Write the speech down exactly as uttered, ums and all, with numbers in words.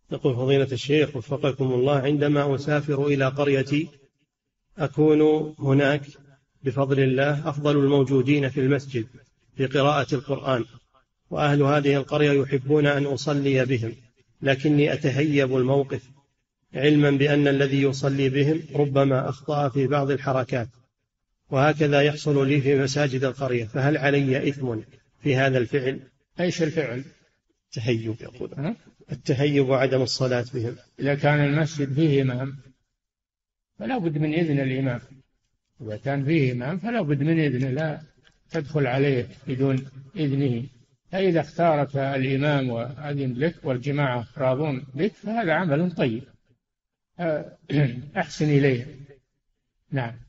يقول فضيلة الشيخ وفقكم الله، عندما أسافر إلى قريتي أكون هناك بفضل الله أفضل الموجودين في المسجد في قراءة القرآن، وأهل هذه القرية يحبون أن أصلي بهم، لكني أتهيب الموقف علما بأن الذي يصلي بهم ربما أخطأ في بعض الحركات، وهكذا يحصل لي في مساجد القرية، فهل علي إثم في هذا الفعل؟ أيش الفعل؟ التهيب يقول، التهيب وعدم الصلاة بهم. إذا كان المسجد فيه إمام فلا بد من إذن الإمام، إذا كان فيه إمام فلا بد من إذنه، لا تدخل عليه بدون إذنه. فإذا اختارك الإمام وأذن لك والجماعة راضون بك فهذا عمل طيب، أحسن إليه. نعم.